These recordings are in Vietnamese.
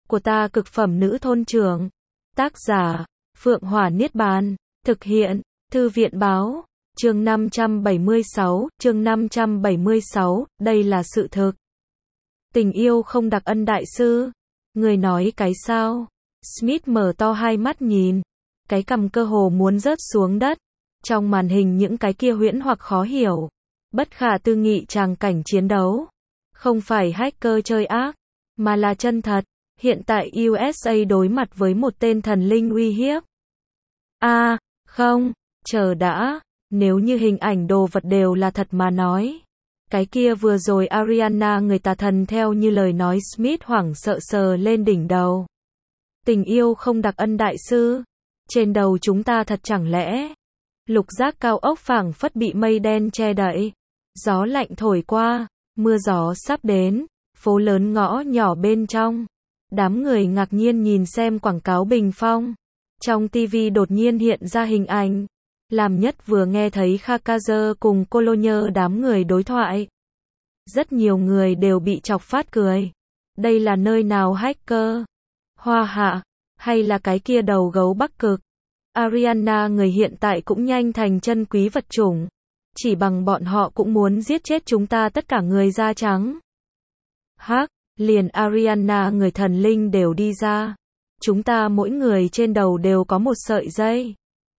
của ta cực phẩm nữ thôn trưởng. Tác giả, Phượng Hỏa Niết Bàn. Thực hiện, Thư viện Báo. Chương 576, đây là sự thực. Tình yêu không đặc ân đại sư. Người nói cái sao? Smith mở to hai mắt nhìn. Cái cằm cơ hồ muốn rớt xuống đất. Trong màn hình những cái kia huyễn hoặc khó hiểu, bất khả tư nghị tràng cảnh chiến đấu. Không phải hacker chơi ác, mà là chân thật. Hiện tại USA đối mặt với một tên thần linh uy hiếp. Không, chờ đã. Nếu như hình ảnh đồ vật đều là thật mà nói. Cái kia vừa rồi Ariana người tà thần theo như lời nói Smith hoảng sợ sờ lên đỉnh đầu. Tình yêu không đặc ân đại sư. Trên đầu chúng ta thật chẳng lẽ. Lục giác cao ốc phảng phất bị mây đen che đậy. Gió lạnh thổi qua, mưa gió sắp đến, phố lớn ngõ nhỏ bên trong. Đám người ngạc nhiên nhìn xem quảng cáo bình phong. Trong TV đột nhiên hiện ra hình ảnh. Làm nhất vừa nghe thấy Khakazer cùng Cologne đám người đối thoại. Rất nhiều người đều bị chọc phát cười. Đây là nơi nào hacker? Hoa Hạ? Hay là cái kia đầu gấu Bắc Cực? Ariana người hiện tại cũng nhanh thành chân quý vật chủng. Chỉ bằng bọn họ cũng muốn giết chết chúng ta tất cả người da trắng. Liền Ariana người thần linh đều đi ra. Chúng ta mỗi người trên đầu đều có một sợi dây.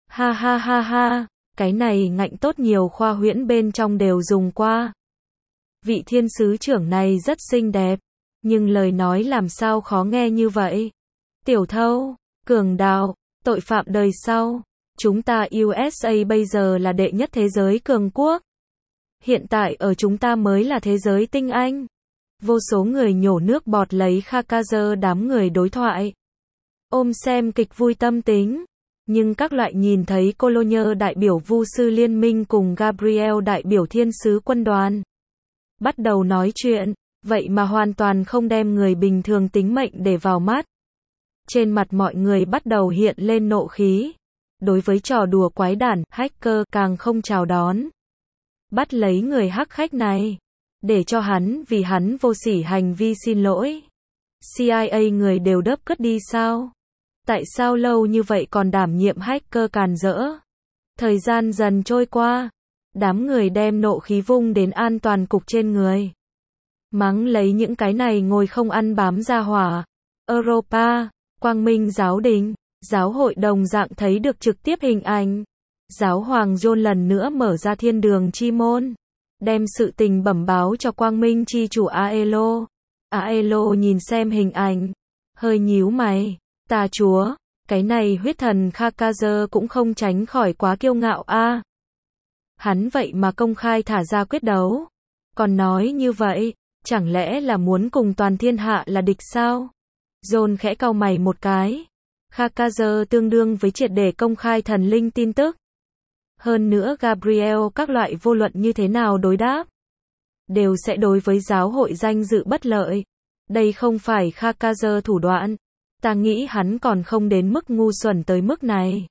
Ha, cái này ngạnh tốt nhiều khoa huyễn bên trong đều dùng qua. Vị thiên sứ trưởng này rất xinh đẹp, nhưng lời nói làm sao khó nghe như vậy. Tiểu thâu, cường đạo, tội phạm đời sau. Chúng ta USA bây giờ là đệ nhất thế giới cường quốc. Hiện tại ở chúng ta mới là thế giới tinh anh. Vô số người nhổ nước bọt lấy Khakazer đám người đối thoại. Ôm xem kịch vui tâm tính. Nhưng các loại nhìn thấy Cologne đại biểu Vu sư liên minh cùng Gabriel đại biểu thiên sứ quân đoàn. Bắt đầu nói chuyện, vậy mà hoàn toàn không đem người bình thường tính mệnh để vào mắt. Trên mặt mọi người bắt đầu hiện lên nộ khí. Đối với trò đùa quái đản, hacker càng không chào đón. Bắt lấy người hắc khách này. Để cho hắn vì hắn vô sỉ hành vi xin lỗi. CIA người đều đớp cất đi sao? Tại sao lâu như vậy còn đảm nhiệm hacker càn rỡ? Thời gian dần trôi qua. Đám người đem nộ khí vung đến an toàn cục trên người. Mắng lấy những cái này ngồi không ăn bám ra hỏa. Europa, Quang Minh giáo đình, giáo hội đồng dạng thấy được trực tiếp hình ảnh. Giáo hoàng John lần nữa mở ra thiên đường chi môn. Đem sự tình bẩm báo cho Quang Minh chi chủ Aelo. Aelo nhìn xem hình ảnh. Hơi nhíu mày. Tà chúa, cái này huyết thần Khakazer cũng không tránh khỏi quá kiêu ngạo a. Hắn vậy mà công khai thả ra quyết đấu. Còn nói như vậy, chẳng lẽ là muốn cùng toàn thiên hạ là địch sao? John khẽ cau mày một cái. Khakazer tương đương với triệt để công khai thần linh tin tức. Hơn nữa Gabriel các loại vô luận như thế nào đối đáp. Đều sẽ đối với giáo hội danh dự bất lợi. Đây không phải Khakazer thủ đoạn. Ta nghĩ hắn còn không đến mức ngu xuẩn tới mức này.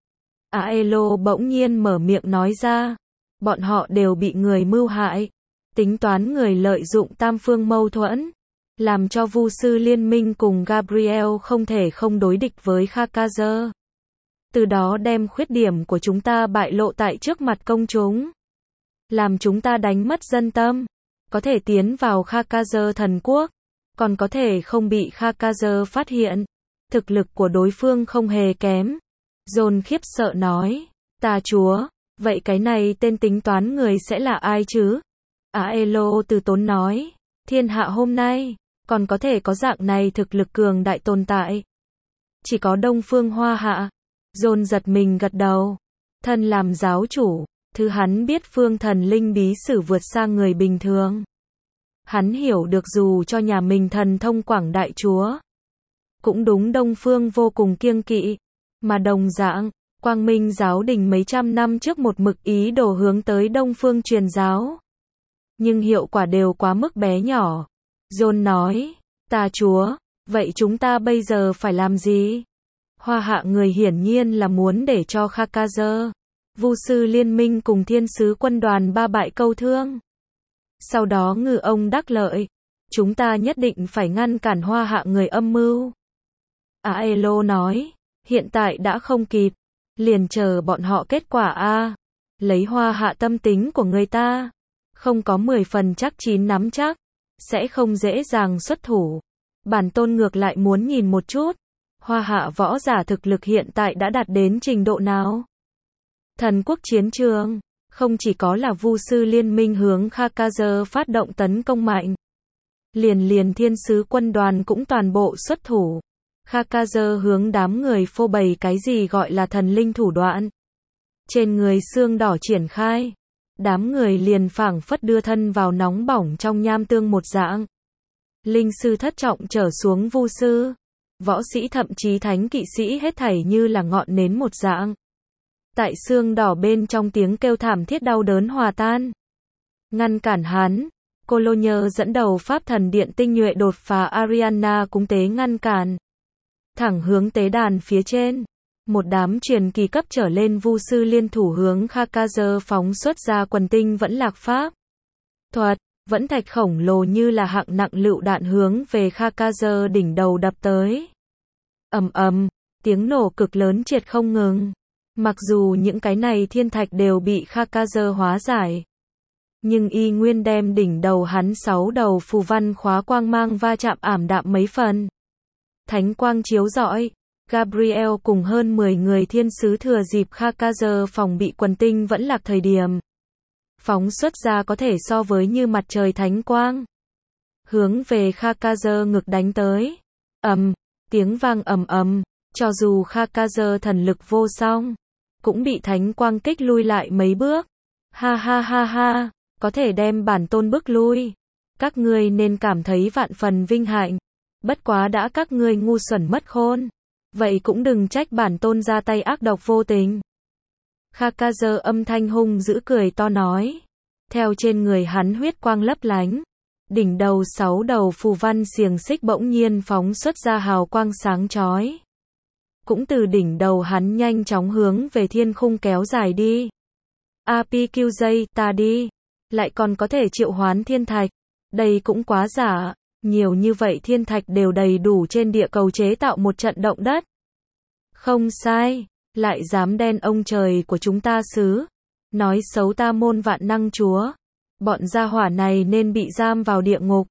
Aelo bỗng nhiên mở miệng nói ra. Bọn họ đều bị người mưu hại. Tính toán người lợi dụng tam phương mâu thuẫn. Làm cho Vu sư liên minh cùng Gabriel không thể không đối địch với Khakazer. Từ đó đem khuyết điểm của chúng ta bại lộ tại trước mặt công chúng. Làm chúng ta đánh mất dân tâm. Có thể tiến vào Khakazer thần quốc. Còn có thể không bị Khakazer phát hiện. Thực lực của đối phương không hề kém. John khiếp sợ nói. Tà chúa, vậy cái này tên tính toán người sẽ là ai chứ? Aelo từ tốn nói. Thiên hạ hôm nay, còn có thể có dạng này thực lực cường đại tồn tại. Chỉ có Đông Phương Hoa Hạ. John giật mình gật đầu. Thân làm giáo chủ, thứ hắn biết phương thần linh bí sử vượt xa người bình thường. Hắn hiểu được dù cho nhà mình thần thông quảng đại chúa. Cũng đúng Đông Phương vô cùng kiêng kỵ. Mà đồng dạng, Quang Minh giáo đình mấy trăm năm trước một mực ý đồ hướng tới Đông Phương truyền giáo. Nhưng hiệu quả đều quá mức bé nhỏ. John nói, tà chúa, vậy chúng ta bây giờ phải làm gì? Hoa Hạ người hiển nhiên là muốn để cho Khakazer, Vu sư liên minh cùng thiên sứ quân đoàn ba bại câu thương. Sau đó ngư ông đắc lợi. Chúng ta nhất định phải ngăn cản Hoa Hạ người âm mưu. Aelo nói, hiện tại đã không kịp, liền chờ bọn họ kết quả a. Lấy Hoa Hạ tâm tính của người ta, không có 10 phần chắc chín nắm chắc, sẽ không dễ dàng xuất thủ. Bản tôn ngược lại muốn nhìn một chút, Hoa Hạ võ giả thực lực hiện tại đã đạt đến trình độ nào. Thần quốc chiến trường, không chỉ có là Vu sư liên minh hướng Khakazer phát động tấn công mạnh. Liền thiên sứ quân đoàn cũng toàn bộ xuất thủ. Khakazer hướng đám người phô bày cái gì gọi là thần linh thủ đoạn. Trên người xương đỏ triển khai, đám người liền phảng phất đưa thân vào nóng bỏng trong nham tương một dạng. Linh sư thất trọng trở xuống vu sư, võ sĩ thậm chí thánh kỵ sĩ hết thảy như là ngọn nến một dạng. Tại xương đỏ bên trong tiếng kêu thảm thiết đau đớn hòa tan. Ngăn cản hắn, Cologne dẫn đầu pháp thần điện tinh nhuệ đột phá Ariana cúng tế ngăn cản. Thẳng hướng tế đàn phía trên, một đám truyền kỳ cấp trở lên vu sư liên thủ hướng Khakazer phóng xuất ra quần tinh vẫn lạc pháp thuật, vẫn thạch khổng lồ như là hạng nặng lựu đạn hướng về Khakazer đỉnh đầu đập tới. Ầm ầm, tiếng nổ cực lớn triệt không ngừng. Mặc dù những cái này thiên thạch đều bị Khakazer hóa giải, nhưng y nguyên đem đỉnh đầu hắn 6 đầu phù văn khóa quang mang va chạm ảm đạm mấy phần. Thánh quang chiếu rọi, Gabriel cùng hơn 10 người thiên sứ thừa dịp Khakazer phòng bị quần tinh vẫn lạc thời điểm. Phóng xuất ra có thể so với như mặt trời thánh quang. Hướng về Khakazer ngực đánh tới. Tiếng vang ầm ầm, cho dù Khakazer thần lực vô song, cũng bị thánh quang kích lui lại mấy bước. Ha ha ha ha, có thể đem bản tôn bức lui. Các ngươi nên cảm thấy vạn phần vinh hạnh. Bất quá đã các ngươi ngu xuẩn mất khôn, vậy cũng đừng trách bản tôn ra tay ác độc vô tình. Khakazer âm thanh hung dữ cười to nói. Theo trên người hắn huyết quang lấp lánh, đỉnh đầu 6 đầu phù văn xiềng xích bỗng nhiên phóng xuất ra hào quang sáng chói. Cũng từ đỉnh đầu hắn nhanh chóng hướng về thiên khung kéo dài đi. APQJ, ta đi. Lại còn có thể triệu hoán thiên thạch. Đây cũng quá giả. Nhiều như vậy thiên thạch đều đầy đủ trên địa cầu chế tạo một trận động đất. Không sai. Lại dám đen ông trời của chúng ta xứ. Nói xấu ta môn vạn năng chúa. Bọn gia hỏa này nên bị giam vào địa ngục.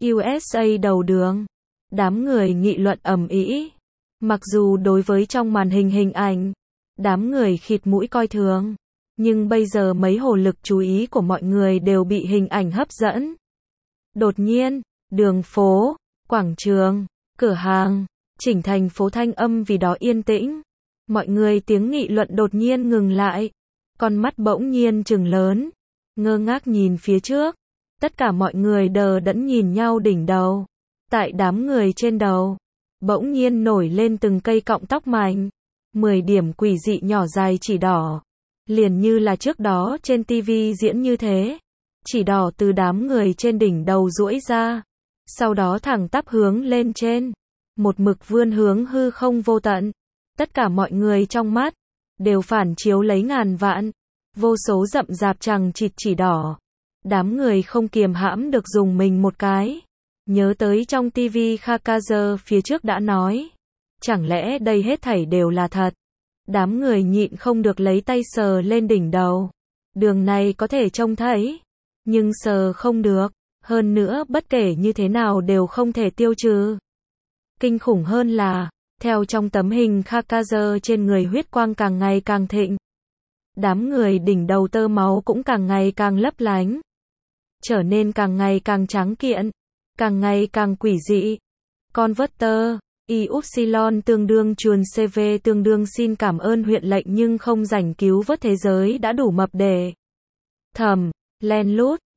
USA đầu đường. Đám người nghị luận ầm ĩ. Mặc dù đối với trong màn hình ảnh, đám người khịt mũi coi thường, nhưng bây giờ mấy hồ lực chú ý của mọi người đều bị hình ảnh hấp dẫn. Đột nhiên, đường phố, quảng trường, cửa hàng, chỉnh thành phố thanh âm vì đó yên tĩnh. Mọi người tiếng nghị luận đột nhiên ngừng lại, con mắt bỗng nhiên trừng lớn, ngơ ngác nhìn phía trước. Tất cả mọi người đờ đẫn nhìn nhau đỉnh đầu. Tại đám người trên đầu, bỗng nhiên nổi lên từng cây cọng tóc mạnh. 10 điểm quỷ dị nhỏ dài chỉ đỏ. Liền như là trước đó trên TV diễn như thế. Chỉ đỏ từ đám người trên đỉnh đầu duỗi ra. Sau đó thẳng tắp hướng lên trên. Một mực vươn hướng hư không vô tận. Tất cả mọi người trong mắt đều phản chiếu lấy ngàn vạn. Vô số rậm rạp chằng chịt chỉ đỏ. Đám người không kiềm hãm được dùng mình một cái. Nhớ tới trong TV Khakazer phía trước đã nói. Chẳng lẽ đây hết thảy đều là thật? Đám người nhịn không được lấy tay sờ lên đỉnh đầu. Đường này có thể trông thấy, nhưng sờ không được. Hơn nữa bất kể như thế nào đều không thể tiêu trừ. Kinh khủng hơn là, theo trong tấm hình Khakazer trên người huyết quang càng ngày càng thịnh. Đám người đỉnh đầu tơ máu cũng càng ngày càng lấp lánh. Trở nên càng ngày càng trắng kiện. Càng ngày càng quỷ dị. Converter, Y-Upsilon tương đương chuồn CV tương đương xin cảm ơn huyện lệnh nhưng không rảnh cứu vớt thế giới đã đủ mập để. Thầm, len lút,